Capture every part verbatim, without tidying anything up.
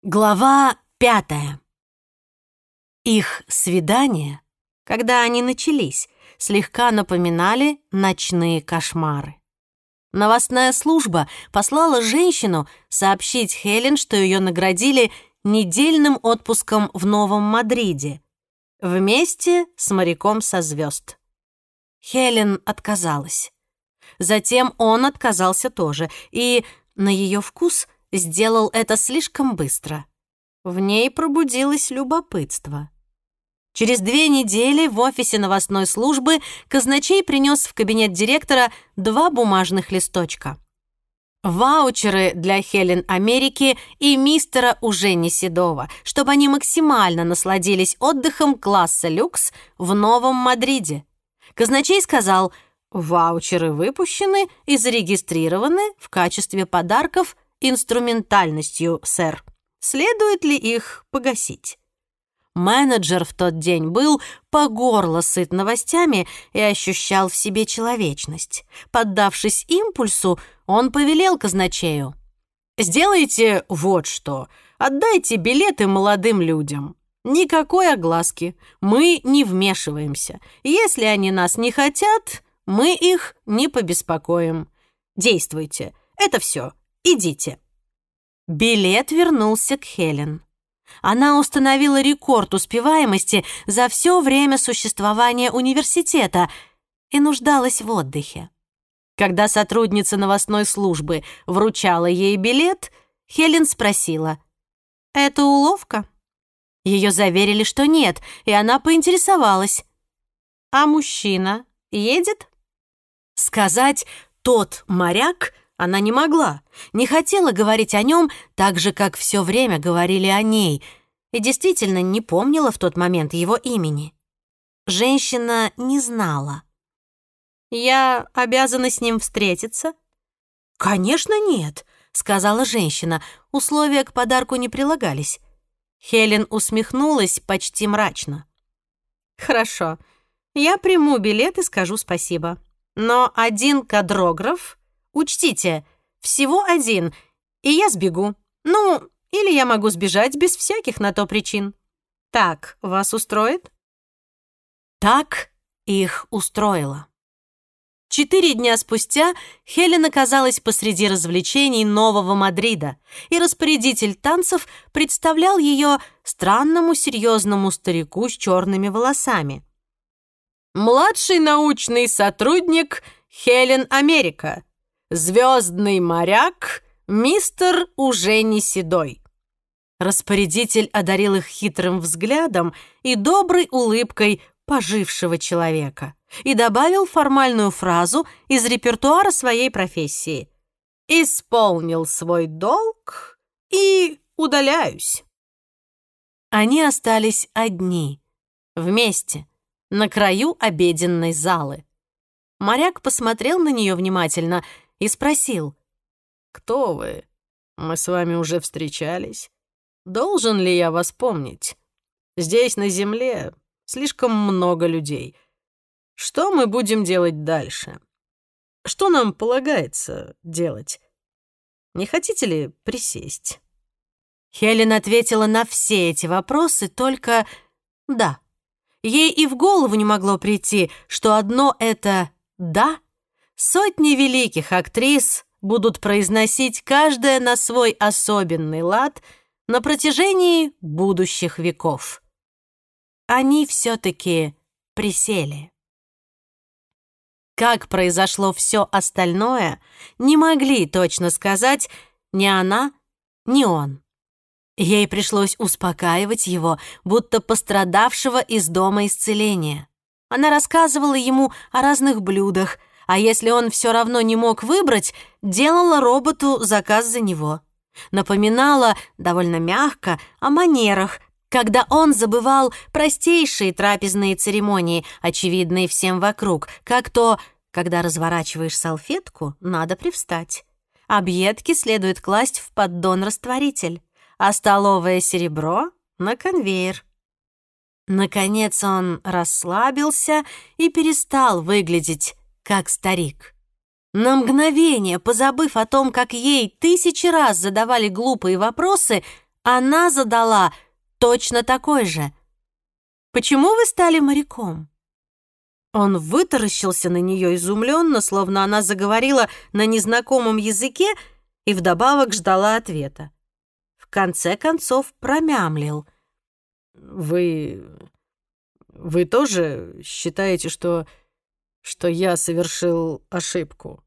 Глава пятая. Их свидания, когда они начались, слегка напоминали ночные кошмары. Новостная служба послала женщину сообщить Хелен, что ее наградили недельным отпуском в Новом Мадриде вместе с моряком со звезд. Хелен отказалась. Затем он отказался тоже, и на ее вкус сделал это слишком быстро. В ней пробудилось любопытство. Через две недели в офисе новостной службы казначей принес в кабинет директора два бумажных листочка. Ваучеры для Хелен Америки и мистера Ужени Седова, чтобы они максимально насладились отдыхом класса люкс в Новом Мадриде. Казначей сказал: «Ваучеры выпущены и зарегистрированы в качестве подарков инструментальностью, сэр. Следует ли их погасить?» Менеджер в тот день был по горло сыт новостями и ощущал в себе человечность. Поддавшись импульсу, он повелел казначею: «Сделайте вот что. Отдайте билеты молодым людям. Никакой огласки. Мы не вмешиваемся. Если они нас не хотят, мы их не побеспокоим. Действуйте. Это все. Идите». Билет вернулся к Хелен. Она установила рекорд успеваемости за все время существования университета и нуждалась в отдыхе. Когда сотрудница новостной службы вручала ей билет, Хелен спросила: «Это уловка?» Ее заверили, что нет, и она поинтересовалась: «А мужчина едет?» Сказать «тот моряк» она не могла, не хотела говорить о нем так же, как все время говорили о ней, и действительно не помнила в тот момент его имени. Женщина не знала. «Я обязана с ним встретиться?» «Конечно нет», — сказала женщина. Условия к подарку не прилагались. Хелен усмехнулась почти мрачно. «Хорошо, я приму билет и скажу спасибо. Но один кадрограф... Учтите, всего один, и я сбегу. Ну, или я могу сбежать без всяких на то причин. Так вас устроит?» Так их устроило. Четыре дня спустя Хелен оказалась посреди развлечений Нового Мадрида, и распорядитель танцев представлял ее странному серьезному старику с черными волосами. «Младший научный сотрудник Хелен Америка. Звездный моряк мистер Ужени Седой». Распорядитель одарил их хитрым взглядом и доброй улыбкой пожившего человека и добавил формальную фразу из репертуара своей профессии: «Исполнил свой долг и удаляюсь». Они остались одни, вместе, на краю обеденной залы. Моряк посмотрел на нее внимательно и спросил: «Кто вы? Мы с вами уже встречались. Должен ли я вас помнить? Здесь, на земле, слишком много людей. Что мы будем делать дальше? Что нам полагается делать? Не хотите ли присесть?» Хелен ответила на все эти вопросы только «да». Ей и в голову не могло прийти, что одно это «да» сотни великих актрис будут произносить каждая на свой особенный лад на протяжении будущих веков. Они все-таки присели. Как произошло все остальное, не могли точно сказать ни она, ни он. Ей пришлось успокаивать его, будто пострадавшего из дома исцеления. Она рассказывала ему о разных блюдах, а если он все равно не мог выбрать, делала роботу заказ за него. Напоминала довольно мягко о манерах, когда он забывал простейшие трапезные церемонии, очевидные всем вокруг, как то, когда разворачиваешь салфетку, надо привстать. Объедки следует класть в поддон-растворитель, а столовое серебро — на конвейер. Наконец он расслабился и перестал выглядеть как старик. На мгновение, позабыв о том, как ей тысячи раз задавали глупые вопросы, Она задала точно такой же. «Почему вы стали моряком?» Он вытаращился на нее изумленно, словно она заговорила на незнакомом языке и вдобавок ждала ответа. В конце концов промямлил. «Вы... вы тоже считаете, что... что я совершил ошибку?»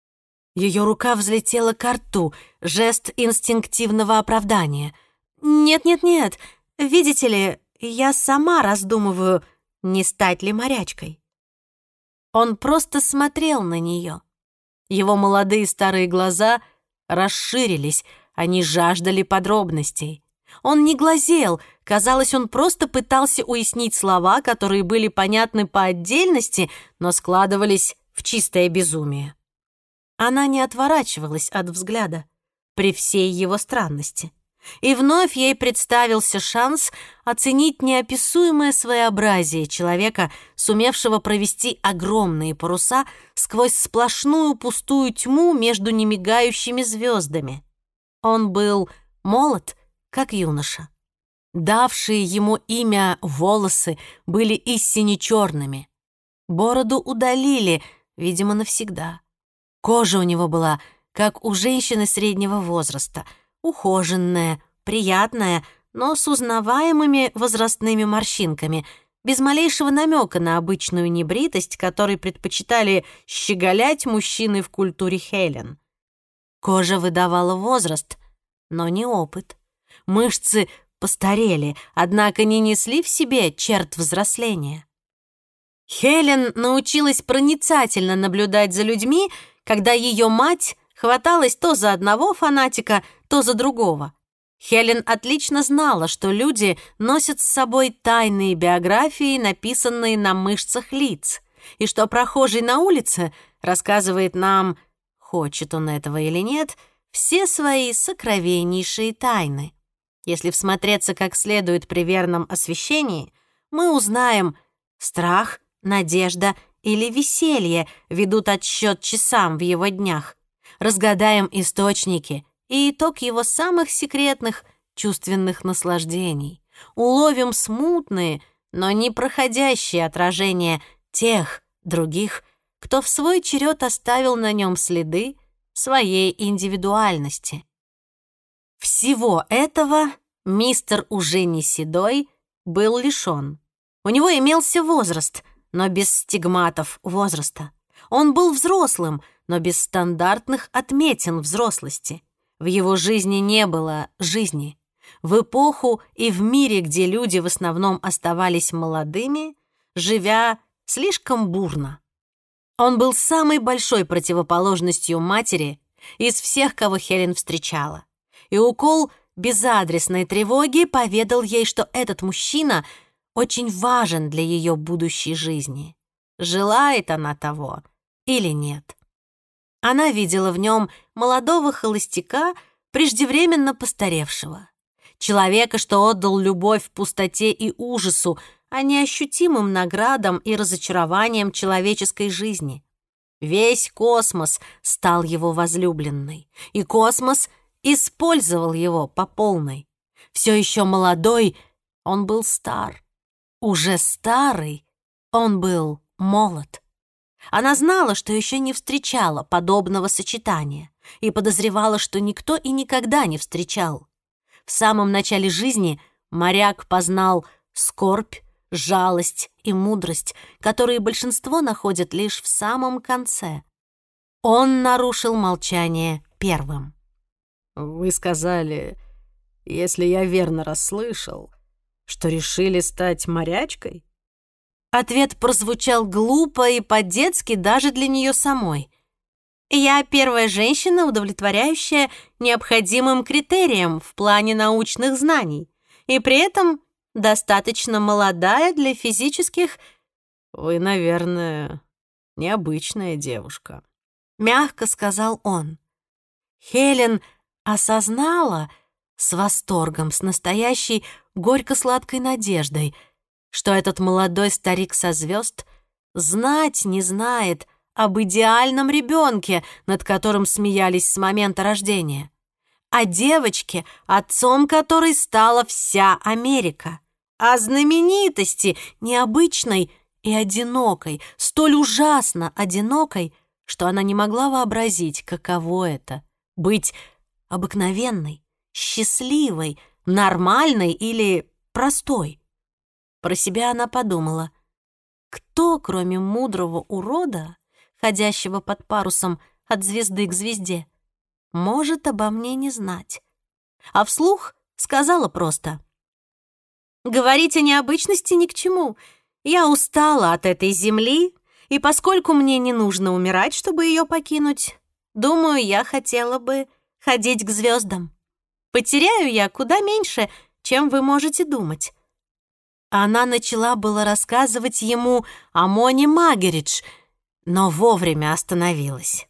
Ее рука взлетела ко рту, жест инстинктивного оправдания. «Нет-нет-нет, видите ли, я сама раздумываю, не стать ли морячкой». Он просто смотрел на нее. Его молодые старые глаза расширились, они жаждали подробностей. Он не глазел, казалось, он просто пытался уяснить слова, которые были понятны по отдельности, но складывались в чистое безумие. Она не отворачивалась от взгляда при всей его странности. И вновь ей представился шанс оценить неописуемое своеобразие человека, сумевшего провести огромные паруса сквозь сплошную пустую тьму между немигающими звездами. Он был молод, как юноша. Давшие ему имя волосы были истине черными. Бороду удалили, видимо, навсегда. Кожа у него была, как у женщины среднего возраста, ухоженная, приятная, но с узнаваемыми возрастными морщинками, без малейшего намека на обычную небритость, которой предпочитали щеголять мужчины в культуре Хелен. Кожа выдавала возраст, но не опыт. Мышцы постарели, однако не несли в себе черт взросления. Хелен научилась проницательно наблюдать за людьми, когда ее мать хваталась то за одного фанатика, то за другого. Хелен отлично знала, что люди носят с собой тайные биографии, написанные на мышцах лиц, и что прохожий на улице рассказывает нам, хочет он этого или нет, все свои сокровеннейшие тайны. Если всмотреться как следует при верном освещении, мы узнаем, страх, надежда или веселье ведут отсчет часам в его днях. Разгадаем источники и итог его самых секретных чувственных наслаждений. Уловим смутные, но непроходящие отражения тех, других, кто в свой черед оставил на нем следы своей индивидуальности. Всего этого мистер уже не седой был лишён. У него имелся возраст, но без стигматов возраста. Он был взрослым, но без стандартных отметин взрослости. В его жизни не было жизни. В эпоху и в мире, где люди в основном оставались молодыми, живя слишком бурно. Он был самой большой противоположностью матери из всех, кого Хелен встречала. И укол безадресной тревоги поведал ей, что этот мужчина очень важен для ее будущей жизни. Желает она того или нет. Она видела в нем молодого холостяка, преждевременно постаревшего. Человека, что отдал любовь пустоте и ужасу, а не ощутимым наградам и разочарованиям человеческой жизни. Весь космос стал его возлюбленной, и космос использовал его по полной. Все еще молодой, он был стар. Уже старый, он был молод. Она знала, что еще не встречала подобного сочетания, и подозревала, что никто и никогда не встречал. В самом начале жизни моряк познал скорбь, жалость и мудрость, которые большинство находят лишь в самом конце. Он нарушил молчание первым. «Вы сказали, если я верно расслышал, что решили стать морячкой?» Ответ прозвучал глупо и по-детски даже для нее самой. «Я первая женщина, удовлетворяющая необходимым критериям в плане научных знаний, и при этом достаточно молодая для физических...» «Вы, наверное, необычная девушка», — мягко сказал он. Хелен осознала с восторгом, с настоящей горько-сладкой надеждой, что этот молодой старик со звезд знать не знает об идеальном ребенке, над которым смеялись с момента рождения. о девочке, отцом которой стала вся Америка, о знаменитости, необычной и одинокой, столь ужасно одинокой, что она не могла вообразить, каково это — быть обыкновенной, счастливой, нормальной или простой. Про себя она подумала: кто, кроме мудрого урода, ходящего под парусом от звезды к звезде, может обо мне не знать? А вслух сказала просто: говорить о необычности ни к чему. Я устала от этой земли, и поскольку мне не нужно умирать, чтобы ее покинуть, думаю, я хотела бы ходить к звездам. Потеряю я куда меньше, чем вы можете думать. Она начала было рассказывать ему о Моне Магеридж, но вовремя остановилась.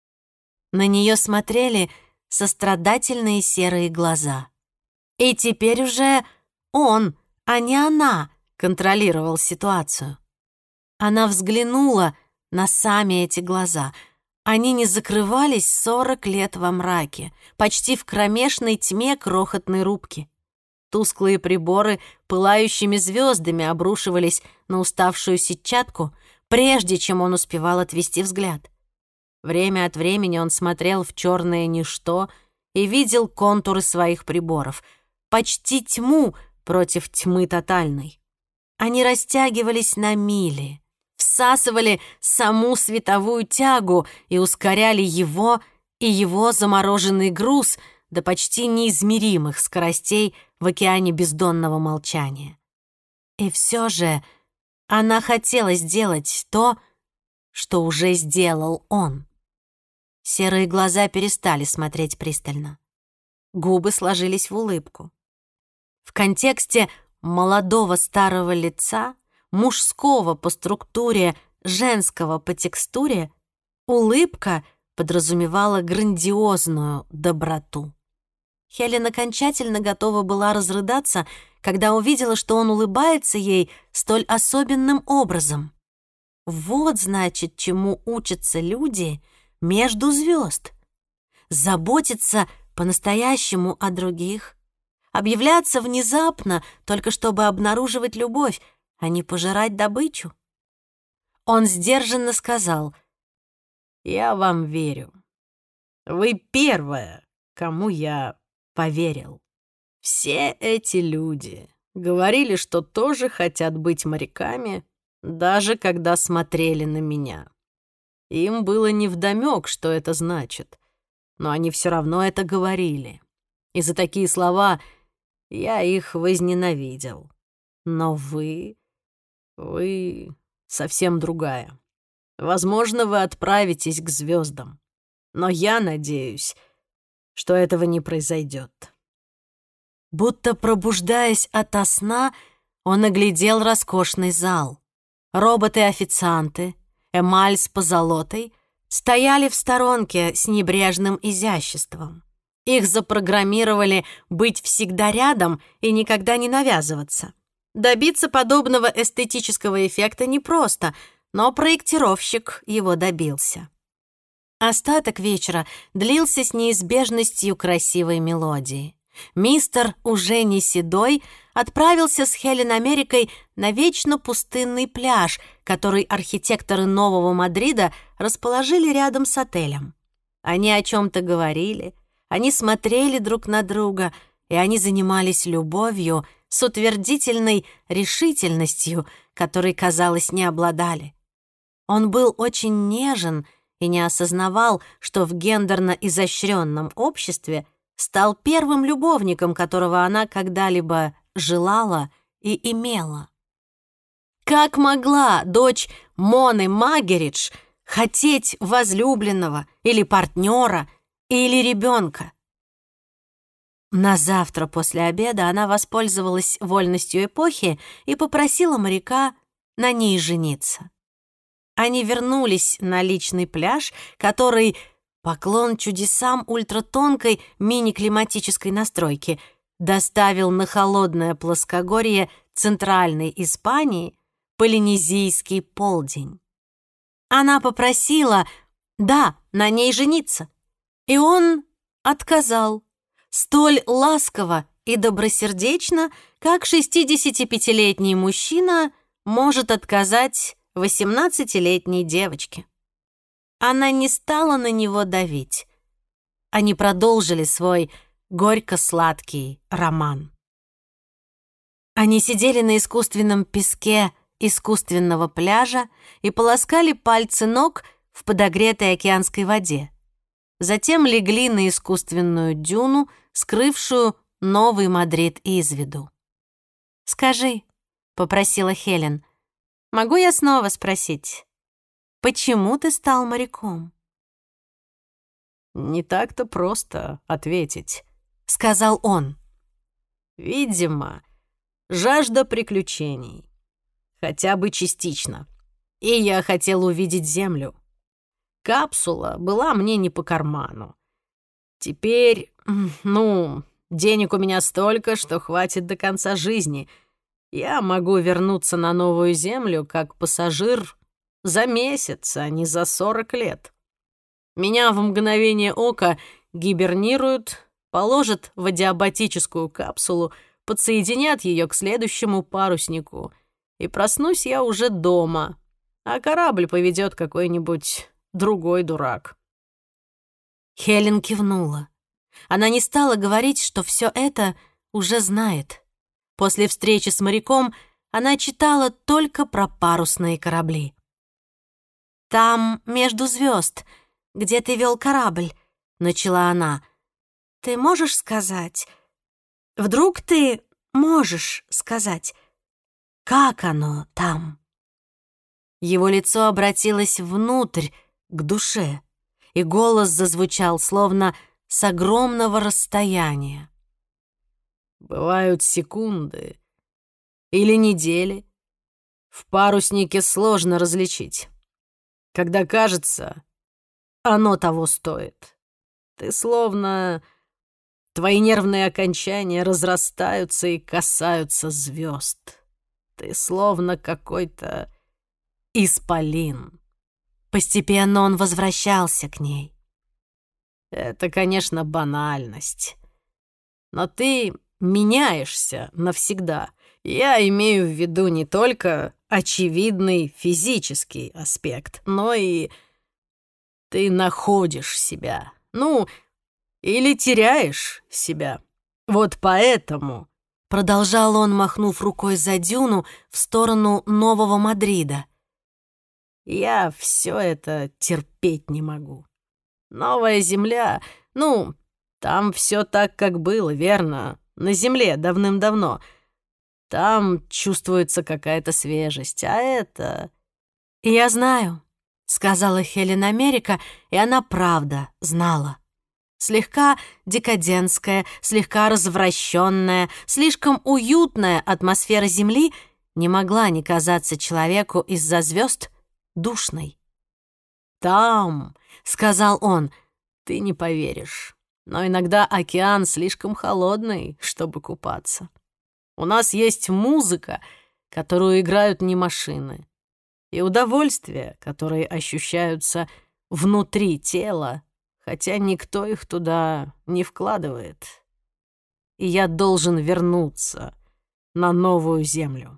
На нее смотрели сострадательные серые глаза. И теперь уже он, а не она, контролировал ситуацию. Она взглянула на сами эти глаза. Они не закрывались сорок лет во мраке, почти в кромешной тьме крохотной рубки. Тусклые приборы пылающими звездами обрушивались на уставшую сетчатку, прежде чем он успевал отвести взгляд. Время от времени он смотрел в черное ничто и видел контуры своих приборов, почти тьму против тьмы тотальной. Они растягивались на мили, всасывали саму световую тягу и ускоряли его и его замороженный груз до почти неизмеримых скоростей в океане бездонного молчания. И все же она хотела сделать то, что уже сделал он. Серые глаза перестали смотреть пристально. Губы сложились в улыбку. В контексте молодого старого лица, мужского по структуре, женского по текстуре, улыбка подразумевала грандиозную доброту. Хелен окончательно готова была разрыдаться, когда увидела, что он улыбается ей столь особенным образом. Вот, значит, чему учатся люди между звезд. Заботиться по-настоящему о других, объявляться внезапно, только чтобы обнаруживать любовь, а не пожирать добычу. Он сдержанно сказал: «Я вам верю. Вы первая, кому я поверил. Все эти люди говорили, что тоже хотят быть моряками, даже когда смотрели на меня. Им было невдомёк, что это значит, но они все равно это говорили. И за такие слова я их возненавидел. Но вы... вы совсем другая. Возможно, вы отправитесь к звездам, но я надеюсь, что этого не произойдет». Будто пробуждаясь ото сна, он оглядел роскошный зал. Роботы-официанты, эмаль с позолотой, стояли в сторонке с небрежным изяществом. Их запрограммировали быть всегда рядом и никогда не навязываться. Добиться подобного эстетического эффекта непросто, но проектировщик его добился. Остаток вечера длился с неизбежностью красивой мелодии. Мистер, уже не седой, отправился с Хелен Америкой на вечно пустынный пляж, который архитекторы Нового Мадрида расположили рядом с отелем. Они о чем-то говорили, они смотрели друг на друга, и они занимались любовью с утвердительной решительностью, которой, казалось, не обладали. Он был очень нежен и не осознавал, что в гендерно изощренном обществе стал первым любовником, которого она когда-либо желала и имела. Как могла дочь Моны Магеридж хотеть возлюбленного или партнера или ребенка? На завтра после обеда она воспользовалась вольностью эпохи и попросила моряка на ней жениться. Они вернулись на личный пляж, который, поклон чудесам ультратонкой мини-климатической настройки, доставил на холодное плоскогорье Центральной Испании полинезийский полдень. Она попросила, да, на ней жениться, и он отказал, Столь ласково и добросердечно, как шестидесятипятилетний мужчина может отказать восемнадцатилетней девочке. Она не стала на него давить. Они продолжили свой горько-сладкий роман. Они сидели на искусственном песке искусственного пляжа и полоскали пальцы ног в подогретой океанской воде. Затем легли на искусственную дюну, скрывшую Новый Мадрид из виду. «Скажи», — попросила Хелен, — «могу я снова спросить, почему ты стал моряком?» «Не так-то просто ответить», — сказал он. «Видимо, жажда приключений. Хотя бы частично. И я хотел увидеть Землю. Капсула была мне не по карману. Теперь, ну, денег у меня столько, что хватит до конца жизни. Я могу вернуться на новую Землю как пассажир за месяц, а не за сорок лет. Меня в мгновение ока гибернируют, положат в адиабатическую капсулу, подсоединят ее к следующему паруснику, и проснусь я уже дома, а корабль поведет какой-нибудь другой дурак». Хелен кивнула. Она не стала говорить, что все это уже знает. После встречи с моряком она читала только про парусные корабли. «Там, между звезд, где ты вел корабль», — начала она. «Ты можешь сказать? Вдруг ты можешь сказать, как оно там?» Его лицо обратилось внутрь, к душе, и голос зазвучал, словно с огромного расстояния. «Бывают секунды или недели. В паруснике сложно различить. Когда кажется, оно того стоит. Ты словно... Твои нервные окончания разрастаются и касаются звезд. Ты словно какой-то исполин». Постепенно он возвращался к ней. «Это, конечно, банальность. Но ты меняешься навсегда. Я имею в виду не только очевидный физический аспект, но и ты находишь себя. Ну, или теряешь себя. Вот поэтому...» Продолжал он, махнув рукой за дюну в сторону Нового Мадрида. «Я все это терпеть не могу. Новая земля, ну, там все так, как было, верно? На земле давным-давно. Там чувствуется какая-то свежесть, а это...» «Я знаю», — сказала Хелен Америка, и она правда знала. Слегка декадентская, слегка развращенная, слишком уютная атмосфера Земли не могла не казаться человеку из-за звезд душной. «Там», — сказал он, — «ты не поверишь, но иногда океан слишком холодный, чтобы купаться. У нас есть музыка, которую играют не машины, и удовольствия, которые ощущаются внутри тела, хотя никто их туда не вкладывает. И я должен вернуться на новую землю».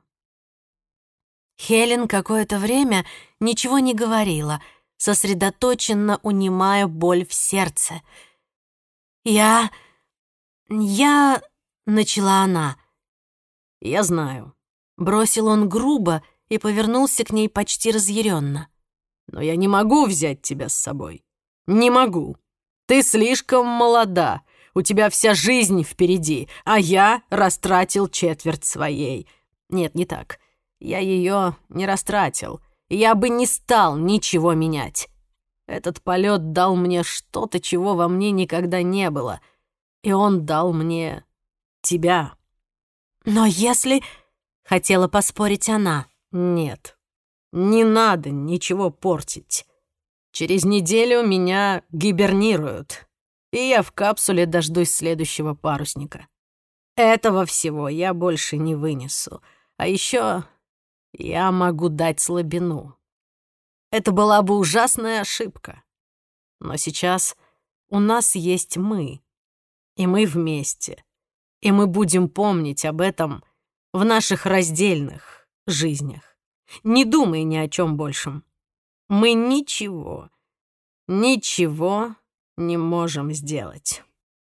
Хелен какое-то время ничего не говорила, сосредоточенно унимая боль в сердце. «Я... я...» — начала она. «Я знаю», — бросил он грубо и повернулся к ней почти разъяренно. «Но я не могу взять тебя с собой. Не могу. Ты слишком молода. У тебя вся жизнь впереди, а я растратил четверть своей. Нет, не так. Я ее не растратил. Я бы не стал ничего менять. Этот полет дал мне что-то, чего во мне никогда не было. И он дал мне тебя». «Но если...» — хотела поспорить она. «Нет, не надо ничего портить. Через неделю меня гибернируют, и я в капсуле дождусь следующего парусника. Этого всего я больше не вынесу. А еще я могу дать слабину. Это была бы ужасная ошибка. Но сейчас у нас есть мы. И мы вместе. И мы будем помнить об этом в наших раздельных жизнях. Не думай ни о чем большем. Мы ничего, ничего не можем сделать».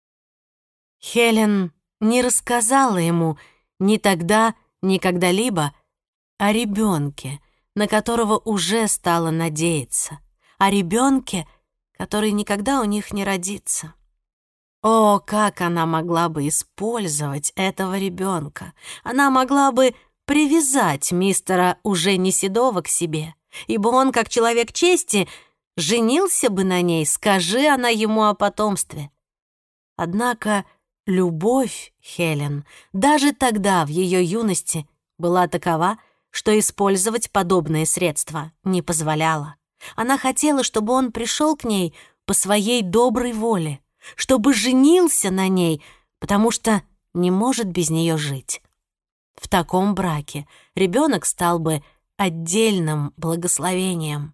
Хелен не рассказала ему ни тогда, ни когда-либо о ребенке, на которого уже стала надеяться, о ребенке, который никогда у них не родится. О, как она могла бы использовать этого ребенка! Она могла бы привязать мистера уже не седого к себе, ибо он, как человек чести, женился бы на ней, скажи она ему о потомстве. Однако любовь Хелен даже тогда, в ее юности, была такова, что использовать подобные средства не позволяла. Она хотела, чтобы он пришел к ней по своей доброй воле, чтобы женился на ней, потому что не может без нее жить. В таком браке ребенок стал бы отдельным благословением.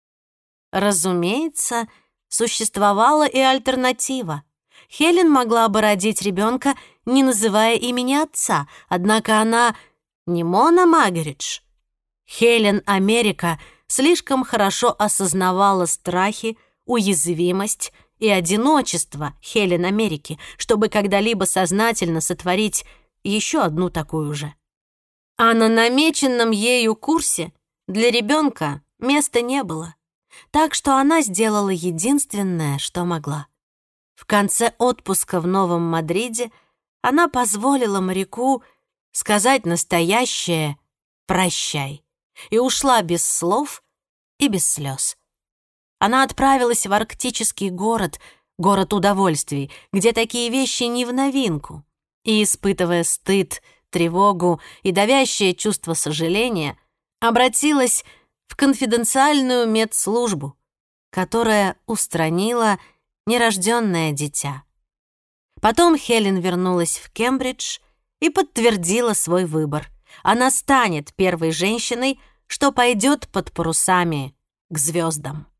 Разумеется, существовала и альтернатива. Хелен могла бы родить ребенка, не называя имени отца, однако она не Мона Магеридж. Хелен Америка слишком хорошо осознавала страхи, уязвимость и одиночество Хелен Америки, чтобы когда-либо сознательно сотворить еще одну такую же. А на намеченном ею курсе для ребенка места не было, так что она сделала единственное, что могла. В конце отпуска в Новом Мадриде она позволила моряку сказать настоящее «прощай» и ушла без слов и без слез. Она отправилась в арктический город, город удовольствий, где такие вещи не в новинку, и, испытывая стыд, тревогу и давящее чувство сожаления, обратилась в конфиденциальную медслужбу, которая устранила нерожденное дитя. Потом Хелен вернулась в Кембридж и подтвердила свой выбор. Она станет первой женщиной, что пойдет под парусами к звездам.